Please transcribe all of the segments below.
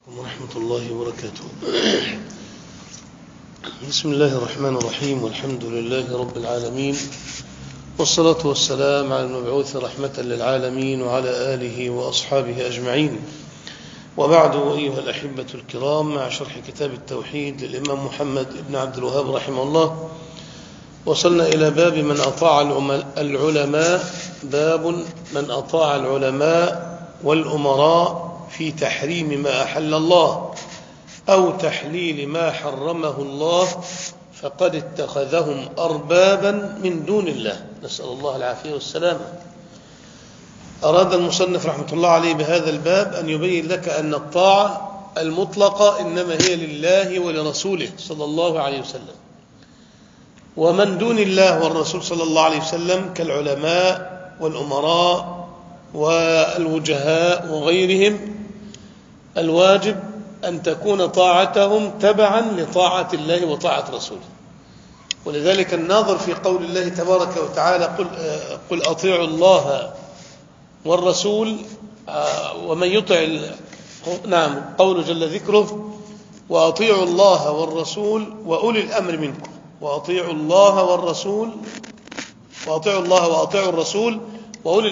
ورحمة الله وبركاته. بسم الله الرحمن الرحيم، والحمد لله رب العالمين، والصلاة والسلام على المبعوث رحمة للعالمين وعلى آله وأصحابه أجمعين. وبعد، أيها الأحبة الكرام، مع شرح كتاب التوحيد للإمام محمد بن عبد الوهاب رحمه الله، وصلنا إلى باب من أطاع العلماء. باب من أطاع العلماء والأمراء في تحريم ما أحل الله أو تحليل ما حرمه الله فقد اتخذهم أربابا من دون الله، نسأل الله العافية والسلامة. أراد المصنف رحمة الله عليه بهذا الباب أن يبين لك أن الطاعة المطلقة إنما هي لله ولرسوله صلى الله عليه وسلم، ومن دون الله والرسول صلى الله عليه وسلم كالعلماء والأمراء والوجهاء وغيرهم الواجب أن تكون طاعتهم تبعا لطاعة الله وطاعة رسوله. ولذلك الناظر في قول الله تبارك وتعالى قل أطيعوا الله والرسول، ومن يطع قول جل ذكره وأطيعوا الله والرسول وأولي الأمر منكم، وأطيعوا الله والرسول وأطيعوا الله وأطيعوا الرسول وأولي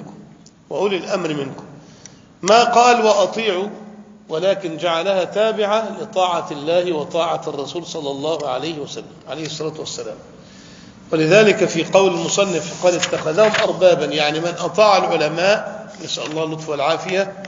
الأمر منكم ما قال وأطيعوا، ولكن جعلها تابعة لطاعة الله وطاعة الرسول صلى الله عليه وسلم عليه الصلاة والسلام. ولذلك في قول المصنف قال اتخذهم أربابا، يعني من أطاع العلماء، نسأل الله اللطف والعافية،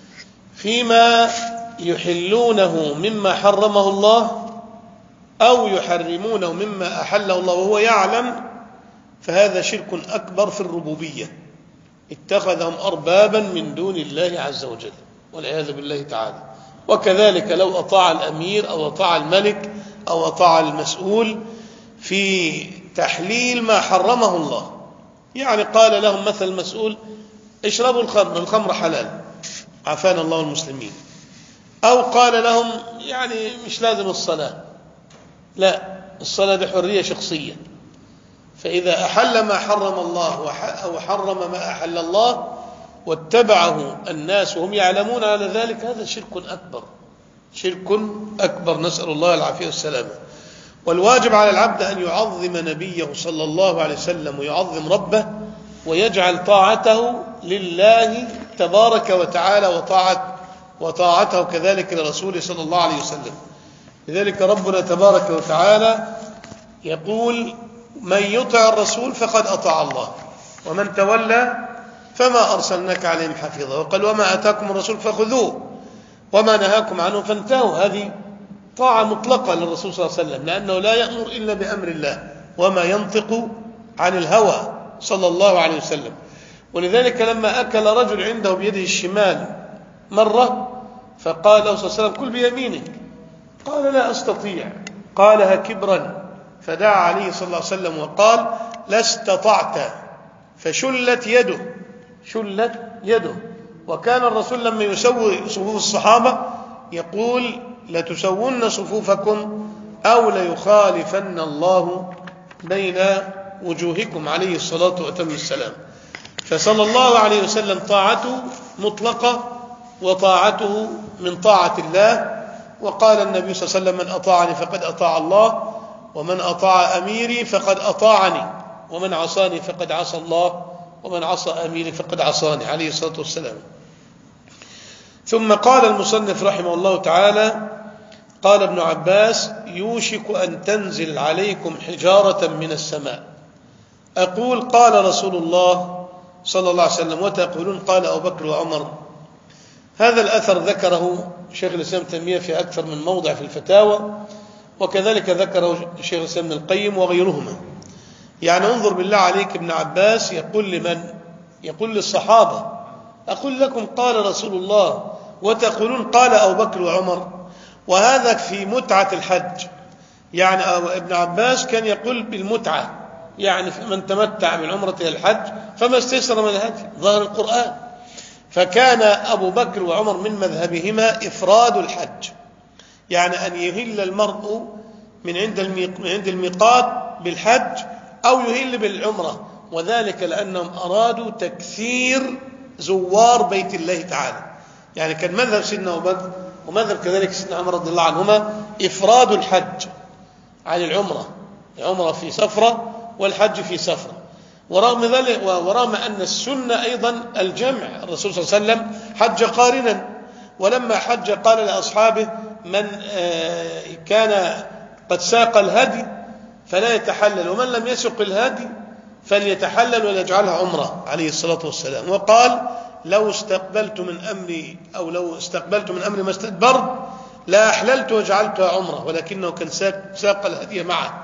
فيما يحلونه مما حرمه الله أو يحرمونه مما أحله الله وهو يعلم، فهذا شرك أكبر في الربوبية. اتخذهم أربابا من دون الله عز وجل والعياذ بالله تعالى. وكذلك لو أطاع الأمير أو أطاع الملك أو أطاع المسؤول في تحليل ما حرمه الله، يعني قال لهم مثل المسؤول اشربوا الخمر حلال، عافانا الله المسلمين، أو قال لهم يعني مش لازم الصلاة، لا، الصلاة دي حرية شخصية. فإذا أحل ما حرم الله أو حرم ما أحل الله واتبعه الناس وهم يعلمون على ذلك، هذا شرك أكبر، نسأل الله العافية والسلامة. والواجب على العبد أن يعظم نبيه صلى الله عليه وسلم ويعظم ربه ويجعل طاعته لله تبارك وتعالى وطاعته كذلك لرسوله صلى الله عليه وسلم. لذلك ربنا تبارك وتعالى يقول من يطع الرسول فقد أطاع الله ومن تولى فما أرسلناك عليهم حفيظا، وقال وما أتاكم الرسول فخذوه وما نهاكم عنه فانتهوا. هذه طاعة مطلقة للرسول صلى الله عليه وسلم، لأنه لا يأمر إلا بأمر الله وما ينطق عن الهوى صلى الله عليه وسلم. ولذلك لما أكل رجل عنده بيده الشمال مرة فقال له صلى الله عليه وسلم كل بيمينك، قال لا أستطيع، قالها كبرا، فدعا عليه صلى الله عليه وسلم وقال لا استطعت، فشلت يده. وكان الرسول لما يسوي صفوف الصحابة يقول لتسون صفوفكم أو ليخالفن الله بين وجوهكم عليه الصلاة وأتم السلام. فصلى الله عليه وسلم طاعته مطلقة وطاعته من طاعة الله. وقال النبي صلى الله عليه وسلم من أطاعني فقد أطاع الله، ومن أطاع أميري فقد أطاعني، ومن عصاني فقد عصى الله، ومن عصى أميري فقد عصاني عليه الصلاة والسلام. ثم قال المصنف رحمه الله تعالى قال ابن عباس يوشك أن تنزل عليكم حجارة من السماء. أقول قال رسول الله صلى الله عليه وسلم وتقولون قال أبو بكر وعمر. هذا الأثر ذكره شيخ الإسلام تيمية في أكثر من موضع في الفتاوى، وكذلك ذكره شيخ الإسلام ابن القيم وغيرهما. يعني انظر بالله عليك، ابن عباس يقول لمن؟ يقول للصحابة أقول لكم قال رسول الله وتقولون قال أبو بكر وعمر، وهذا في متعة الحج. يعني ابن عباس كان يقول بالمتعة، يعني من تمتع بالعمرة إلى الحج فما استيسر من الهدي، ظاهر القرآن. فكان أبو بكر وعمر من مذهبهما إفراد الحج، يعني أن يهل المرء من عند الميقات بالحج أو يهل بالعمرة، وذلك لأنهم أرادوا تكثير زوار بيت الله تعالى. يعني كان مذهب سيدنا أبو بكر ومذهب كذلك سيدنا عمر رضي الله عنهما إفراد الحج عن العمرة في سفرة والحج في سفرة. ورغم ذلك ورغم أن السنة أيضا الجمع، الرسول صلى الله عليه وسلم حج قارنا، ولما حج قال لأصحابه من كان قد ساق الهدي فلا يتحلل، ومن لم يسق الهدي فليتحلل وليجعلها عمرة عليه الصلاة والسلام. وقال لو استقبلت من أمري ما استدبرت لا أحللت وجعلتها عمرة، ولكنه كان ساق الهدي معه.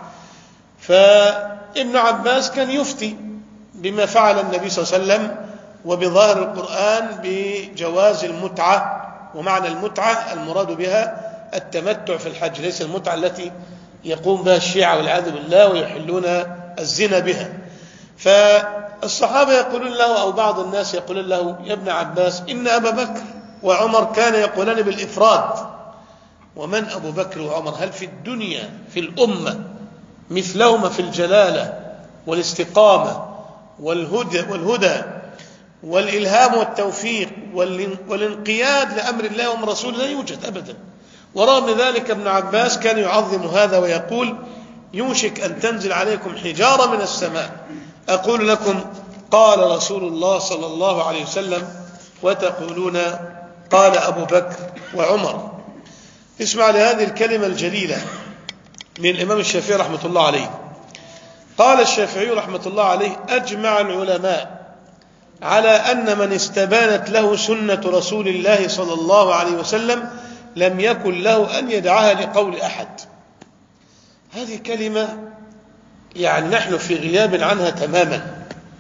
فابن عباس كان يفتي بما فعل النبي صلى الله عليه وسلم وبظاهر القرآن بجواز المتعة، ومعنى المتعة المراد بها التمتع في الحج، ليس المتعة التي يقوم بها الشيعة والعياذ بالله ويحلون الزنا بها. فالصحابة يقولون له أو بعض الناس يقولون له يا ابن عباس إن أبا بكر وعمر كان يقولان بالإفراد، ومن أبو بكر وعمر؟ هل في الدنيا في الأمة مثلهما في الجلالة والاستقامة والهدى والإلهام والتوفيق والانقياد لأمر الله وأمر رسوله؟ لا يوجد أبدا. ورغم ذلك ابن عباس كان يعظم هذا ويقول يوشك أن تنزل عليكم حجارة من السماء أقول لكم قال رسول الله صلى الله عليه وسلم وتقولون قال أبو بكر وعمر. اسمع لهذه الكلمة الجليلة من الإمام الشافعي رحمة الله عليه. قال الشافعي رحمة الله عليه أجمع العلماء على أن من استبانت له سنة رسول الله صلى الله عليه وسلم لم يكن له أن يدعها لقول أحد. هذه كلمة يعني نحن في غياب عنها تماما،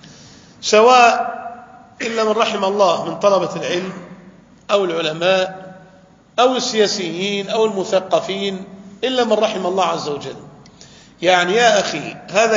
سواء إلا من رحم الله من طلبة العلم أو العلماء أو السياسيين أو المثقفين، إلا من رحم الله عز وجل. يعني يا أخي هذا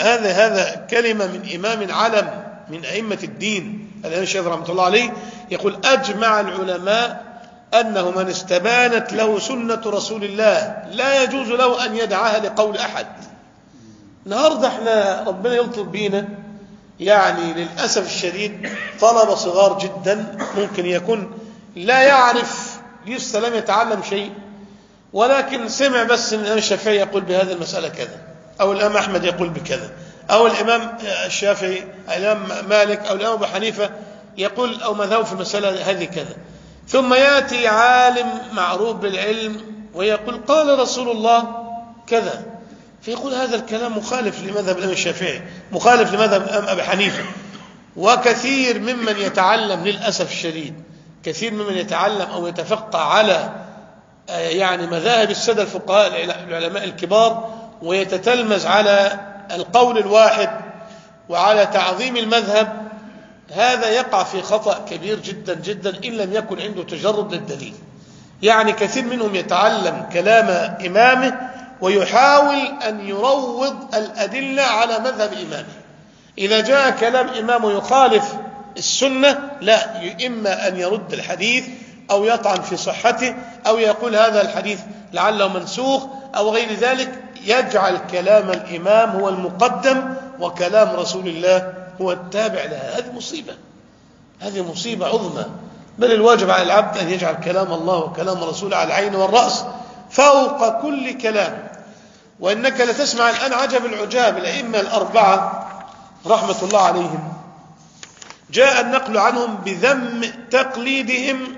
كلمة من إمام علم من أئمة الدين الإمام الشافعي رحمة الله عليه، يقول أجمع العلماء أنه من استبانت له سنة رسول الله لا يجوز له أن يدعها لقول أحد. النهاردة احنا ربنا يلطف بينا، يعني للأسف الشديد طلبة صغار جدا ممكن يكون لا يعرف لسه لم يتعلم شيء، ولكن سمع بس الإمام الشافعي يقول بهذه المسألة كذا، أو الإمام أحمد يقول بكذا، أو الإمام الشافعي الإمام مالك أو الإمام أبو حنيفة يقول أو مذهب في المسألة هذه كذا، ثم يأتي عالم معروف بالعلم ويقول قال رسول الله كذا، فيقول هذا الكلام مخالف لمذهب الإمام الشافعي، مخالف لمذهب الإمام أبي حنيفة. وكثير ممن يتعلم للأسف الشديد، كثير ممن يتعلم أو يتفقه على يعني مذاهب السادة الفقهاء العلماء الكبار ويتتلمذ على القول الواحد وعلى تعظيم المذهب، هذا يقع في خطأ كبير جدا جدا إن لم يكن عنده تجرد للدليل. يعني كثير منهم يتعلم كلام إمامه ويحاول أن يروض الأدلة على مذهب إمامه. إذا جاء كلام إمامه يخالف السنة لا، إما أن يرد الحديث أو يطعن في صحته أو يقول هذا الحديث لعله منسوخ أو غير ذلك، يجعل كلام الإمام هو المقدم وكلام رسول الله هو التابع لها. هذه مصيبة، هذه مصيبة عظمى. بل الواجب على العبد أن يجعل كلام الله وكلام رسوله على العين والرأس فوق كل كلام. وإنك لتسمع الآن عجب العجاب، الأئمة الأربعة رحمة الله عليهم جاء النقل عنهم بذم تقليدهم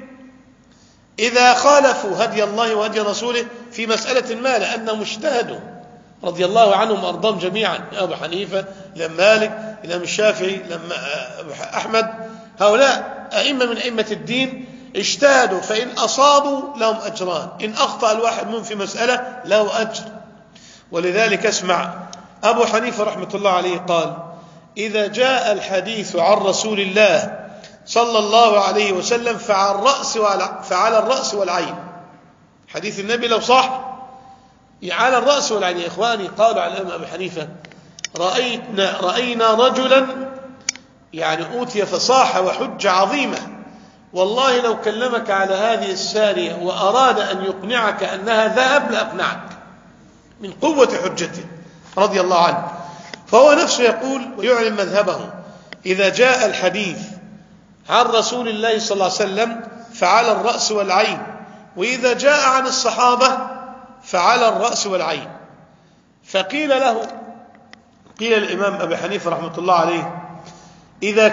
إذا خالفوا هدي الله وهدي رسوله في مسألة ما، لأنهم اجتهدوا رضي الله عنهم وأرضاهم جميعا. أبو حنيفة، الإمام مالك، الإمام الشافعي، الإمام أحمد، هؤلاء أئمة من أئمة الدين اجتهدوا، فإن أصابوا لهم أجران، إن أخطأ الواحد منهم في مسألة له أجر. ولذلك اسمع أبو حنيفة رحمة الله عليه قال إذا جاء الحديث عن رسول الله صلى الله عليه وسلم فعلى الرأس والعين. حديث النبي لو صح على الرأس والعين. يا إخواني قالوا على الإمام أبي حنيفة رأينا رجلا يعني أوتي فصاحة وحجة عظيمة، والله لو كلمك على هذه السارية وأراد أن يقنعك أنها ذهب لأقنعك من قوة حجته رضي الله عنه. فهو نفسه يقول ويعلن مذهبه إذا جاء الحديث عن رسول الله صلى الله عليه وسلم فعلى الرأس والعين، وإذا جاء عن الصحابة فعلى الرأس والعين. فقيل له، قيل الإمام أبي حنيفة رحمة الله عليه: إذا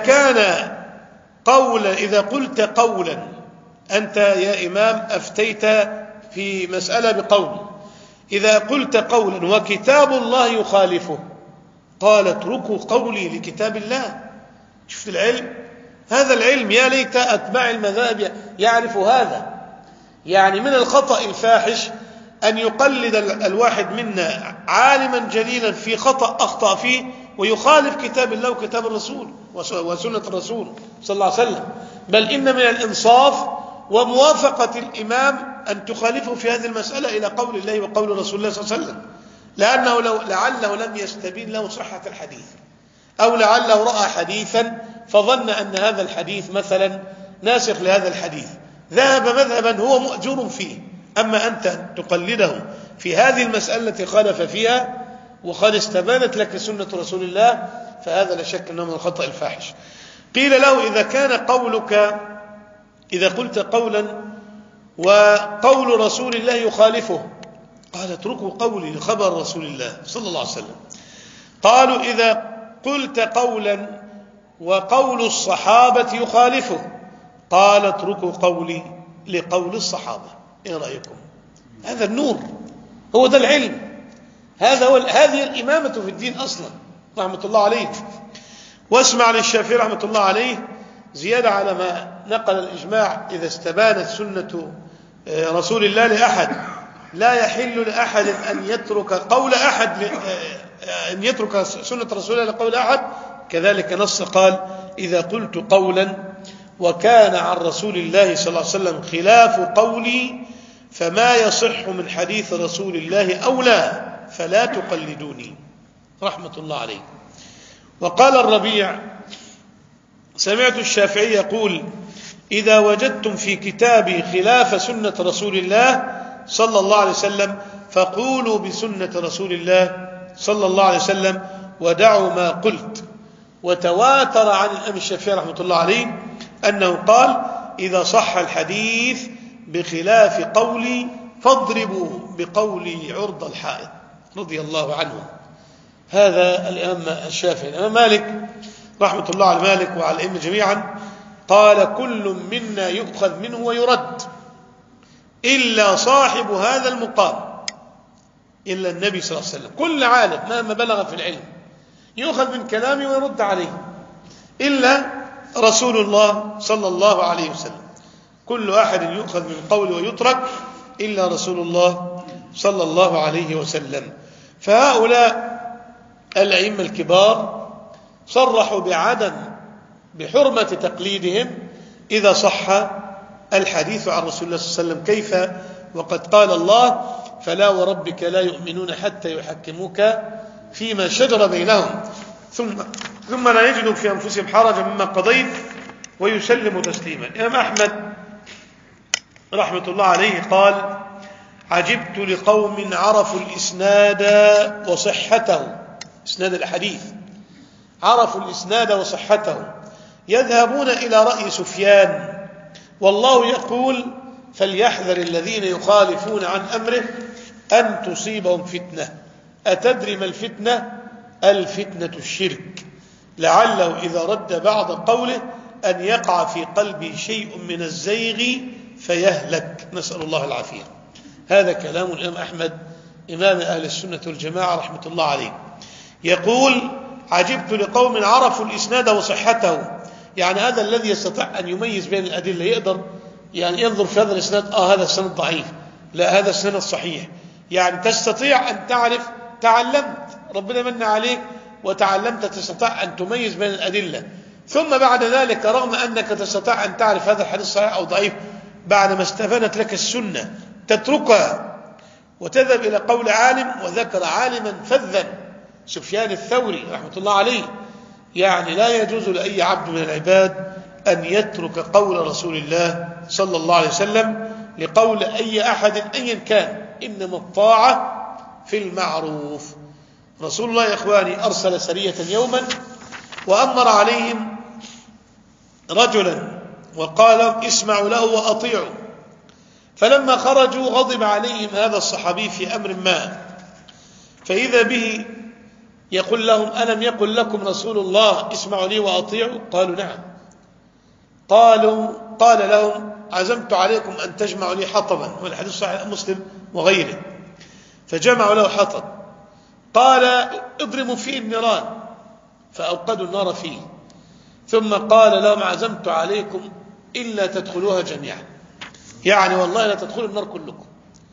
قلت قولا، أنت يا إمام أفتيت في مسألة بقول، إذا قلت قولا وكتاب الله يخالفه، قال اتركوا قولي لكتاب الله. شفت العلم؟ هذا العلم، يا ليت أتباع المذاهب يعرف هذا. يعني من الخطأ الفاحش أن يقلد الواحد منا عالما جليلا في خطأ أخطأ فيه ويخالف كتاب الله وكتاب الرسول وسنة الرسول صلى الله عليه وسلم. بل إن من الإنصاف وموافقة الإمام أن تخالفه في هذه المسألة إلى قول الله وقول رسول الله صلى الله عليه وسلم، لأنه لعله لم يستبين له صحة الحديث، أو لعله رأى حديثا فظن أن هذا الحديث مثلا ناسخ لهذا الحديث، ذهب مذهبا هو مؤجور فيه. أما أنت تقلده في هذه المسألة التي خالف فيها وقد استبانت لك سنة رسول الله، فهذا لا شك أنه من الخطأ الفاحش. قيل له: إذا كان قولك، إذا قلت قولا وقول رسول الله يخالفه، قال اتركوا قولي لخبر رسول الله صلى الله عليه وسلم. قالوا: إذا قلت قولا وقول الصحابة يخالفه، قال اتركوا قولي لقول الصحابة. إيه رأيكم؟ هذا النور، هو ده العلم، هذه الإمامة في الدين أصلا رحمة الله عليه. واسمع للشافعي رحمة الله عليه زيادة على ما نقل الإجماع: إذا استبانت سنة رسول الله لأحد، لا يحل لأحد أن يترك قول أحد، أن يترك سنة رسول الله لقول أحد. كذلك نص قال: إذا قلت قولا وكان عن رسول الله صلى الله عليه وسلم خلاف قولي فما يصح من حديث رسول الله أولى فلا تقلدوني، رحمة الله عليه. وقال الربيع: سمعت الشافعي يقول: إذا وجدتم في كتابي خلاف سنة رسول الله صلى الله عليه وسلم فقولوا بسنة رسول الله صلى الله عليه وسلم ودعوا ما قلت. وتواتر عن الإمام الشافعي رحمة الله عليه أنه قال: إذا صح الحديث بخلاف قولي فاضربوا بقولي عرض الحائط، رضي الله عنه. هذا الإمام الشافعي. الإمام مالك رحمة الله على مالك وعلى الأئمة جميعا قال: كل منا يؤخذ منه ويرد إلا صاحب هذا المقام، إلا النبي صلى الله عليه وسلم. كل عالم مهما بلغ في العلم يؤخذ من كلامه ويرد عليه، إلا رسول الله صلى الله عليه وسلم. كل أحد يؤخذ من قوله ويترك إلا رسول الله صلى الله عليه وسلم. فهؤلاء الأئمة الكبار صرحوا بحرمة تقليدهم إذا صح الحديث عن رسول الله صلى الله عليه وسلم. كيف وقد قال الله: فلا وربك لا يؤمنون حتى يحكموك فيما شجر بينهم ثم لا يجدوا في أنفسهم حرجا مما قضيت ويسلموا تسليما. الإمام أحمد رحمة الله عليه قال: عجبت لقوم عرفوا الإسناد وصحته، إسناد الحديث، عرفوا الإسناد وصحته، يذهبون إلى رأي سفيان والله يقول: فليحذر الذين يخالفون عن أمره أن تصيبهم فتنة. أتدري ما الفتنة؟ الفتنة الشرك، لعله إذا رد بعض قوله أن يقع في قلبه شيء من الزيغ فيهلك، نسأل الله العافية. هذا كلام الإمام أحمد إمام أهل السنة والجماعة رحمة الله عليه. يقول: عجبت لقوم عرفوا الإسناد وصحته، يعني هذا الذي يستطيع أن يميز بين الأدلة، يقدر يعني ينظر في هذا الإسناد، هذا السند ضعيف، لا هذا السند صحيح. يعني تستطيع أن تعرف، تعلمت، ربنا من عليك وتعلمت، تستطيع أن تميز بين الأدلة. ثم بعد ذلك رغم أنك تستطيع أن تعرف هذا الحديث صحيح أو ضعيف، بعد ما استفادت لك السنة تتركها وتذهب إلى قول عالم. وذكر عالما فذا سفيان الثوري رحمة الله عليه. يعني لا يجوز لأي عبد من العباد أن يترك قول رسول الله صلى الله عليه وسلم لقول أي أحد أيا كان، إنما الطاعة في المعروف. رسول الله يا إخواني أرسل سرية يوما وأمر عليهم رجلا وقال: اسمعوا له وأطيعوا. فلما خرجوا غضب عليهم هذا الصحابي في أمر ما، فإذا به يقول لهم: ألم يقل لكم رسول الله اسمعوا لي وأطيعوا؟ قالوا: نعم. قال لهم: عزمت عليكم أن تجمعوا لي حطبا، والحديث صحيح مسلم وغيره. فجمعوا له حطب، قال: اضربوا فيه النيران، فأوقدوا النار فيه، ثم قال لهم: عزمت عليكم إلا تدخلوها جميعا، يعني والله لا تدخلوا النار كلكم.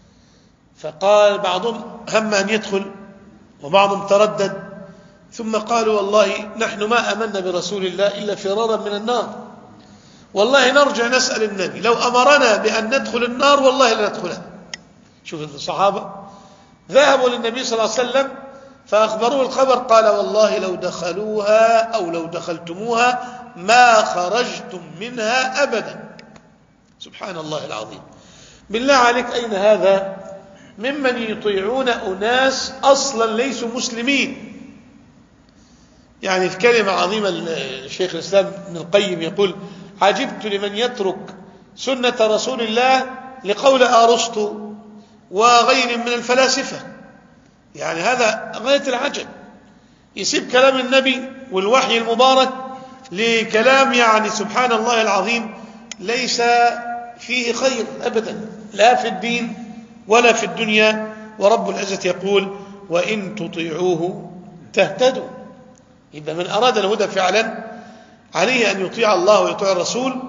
فقال بعضهم: هم أن يدخل، وبعضهم تردد، ثم قالوا: والله نحن ما آمنا برسول الله إلا فرارا من النار، والله نرجع نسأل النبي لو أمرنا بأن ندخل النار والله لا ندخلها. شوف الصحابة ذهبوا للنبي صلى الله عليه وسلم فأخبروه الخبر، قال: والله لو دخلوها أو لو دخلتموها ما خرجتم منها أبدا. سبحان الله العظيم. بالله عليك، أين هذا ممن يطيعون أناس أصلا ليسوا مسلمين؟ يعني في كلمة عظيمة الشيخ الإسلام ابن القيم يقول: عجبت لمن يترك سنة رسول الله لقول أرسطو وغير من الفلاسفة. يعني هذا غاية العجب، يسيب كلام النبي والوحي المبارك لكلام يعني سبحان الله العظيم ليس فيه خير أبدا، لا في الدين ولا في الدنيا. ورب العزة يقول: وإن تطيعوه تهتدوا. إذا من أراد الهدى فعلا عليه أن يطيع الله ويطيع الرسول.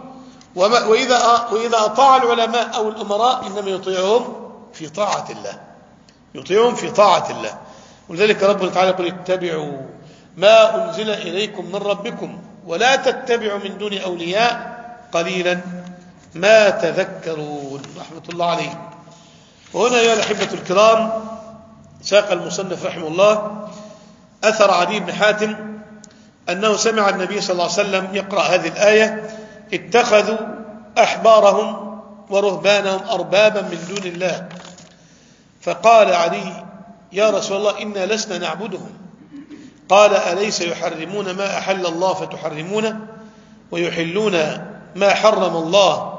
وإذا أطاع العلماء أو الأمراء إنما يطيعهم في طاعة الله، يطيعهم في طاعة الله. ولذلك ربنا تعالى يقول: اتبعوا ما أنزل إليكم من ربكم ولا تتبعوا من دون أولياء قليلا ما تذكرون. رحمة الله عليه. وهنا يا الأحبة الكرام ساق المصنف رحمه الله أثر عدي بن حاتم أنه سمع النبي صلى الله عليه وسلم يقرأ هذه الآية: اتخذوا أحبارهم ورهبانهم أربابا من دون الله. فقال علي: يا رسول الله إنا لسنا نعبدهم. قال: أليس يحرمون ما أحل الله فتحرمونه ويحلون ما حرم الله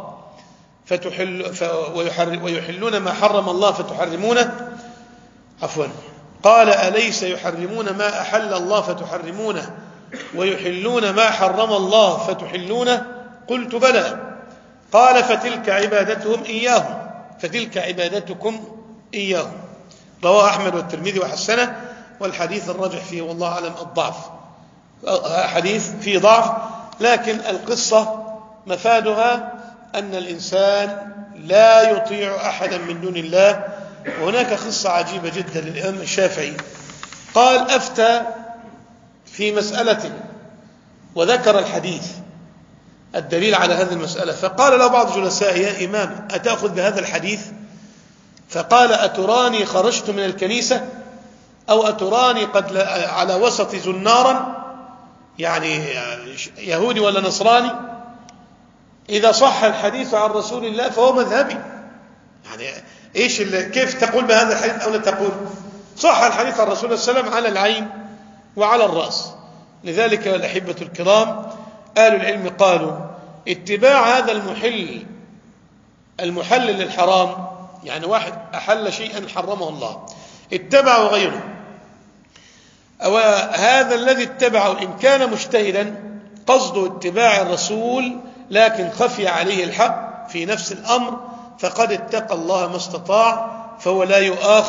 ويحلون ما حرم الله فتحرمونه؟ عفوا، قال: أليس يحرمون ما أحل الله فتحرمونه ويحلون ما حرم الله فتحلونه؟ قلت: بلى. قال: فتلك عبادتكم إياهم. رواه أحمد والترمذي وحسنه، والحديث الراجح فيه والله أعلم الضعف، حديث فيه ضعف، لكن القصة مفادها أن الإنسان لا يطيع أحدا من دون الله. وهناك قصة عجيبة جدا للإمام الشافعي، قال: أفتى في مسألة وذكر الحديث الدليل على هذه المسألة، فقال له بعض جلسائه: يا إمام أتأخذ بهذا الحديث؟ فقال: أتراني خرجت من الكنيسة أو أتراني قد على وسط زنارا، يعني يهودي ولا نصراني؟ إذا صح الحديث عن رسول الله فهو مذهبي. يعني كيف تقول بهذا الحديث أو لا تقول؟ صح الحديث عن رسول الله صلى الله عليه وسلم على العين وعلى الرأس. لذلك الأحبة الكرام أهل العلم قالوا: اتباع هذا المحل للحرام، يعني واحد أحل شيئا حرمه الله اتبعه غيره، أو هذا الذي اتبعه إن كان مجتهدا قصده اتباع الرسول لكن خفي عليه الحق في نفس الأمر، فقد اتقى الله ما استطاع، فهو لا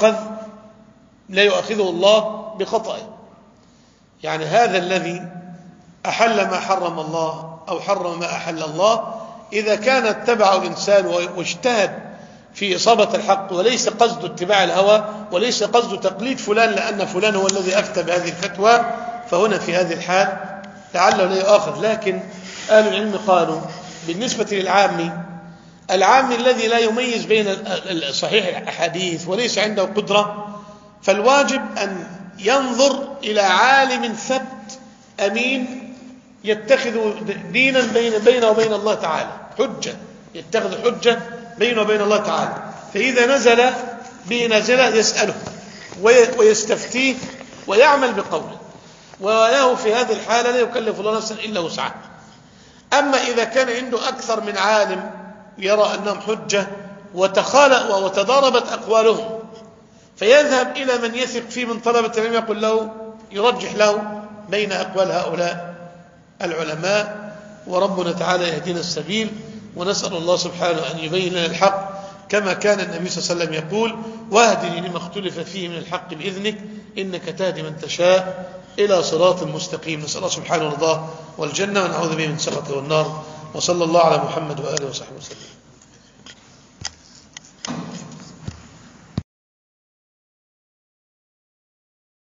يؤاخذه الله بخطئه. يعني هذا الذي أحل ما حرم الله أو حرم ما أحل الله، إذا كان اتبعه إنسان واجتهد في إصابة الحق وليس قصد اتباع الهوى وليس قصد تقليد فلان لأن فلان هو الذي أفتى بهذه الفتوى، فهنا في هذه الحال لعله لا يؤاخذ. لكن أهل العلم قالوا بالنسبة العام الذي لا يميز بين صحيح الأحاديث وليس عنده قدرة، فالواجب أن ينظر إلى عالم ثبت أمين يتخذ دينا بينه وبين الله تعالى، حجة، يتخذ حجة بينه وبين الله تعالى. فإذا نزل به نزله يسأله ويستفتيه ويعمل بقوله، وله في هذه الحالة لا يكلف الله نفسا إلا وسعها. أما إذا كان عنده أكثر من عالم يرى أنهم حجة وتضاربت أقوالهم، فيذهب إلى من يثق فيه من طلبة العلم يقول له، يرجح له بين أقوال هؤلاء العلماء. وربنا تعالى يهدينا السبيل، ونسأل الله سبحانه أن يبين لنا الحق كما كان النبي صلى الله عليه وسلم يقول: واهدني لما اختلف فيه من الحق بإذنك إنك تهدي من تشاء إلى صراط مستقيم. نسأل الله سبحانه الرضا والجنة، ونعوذ به من سخطه والنار. وصلى الله على محمد وآله وصحبه وسلم.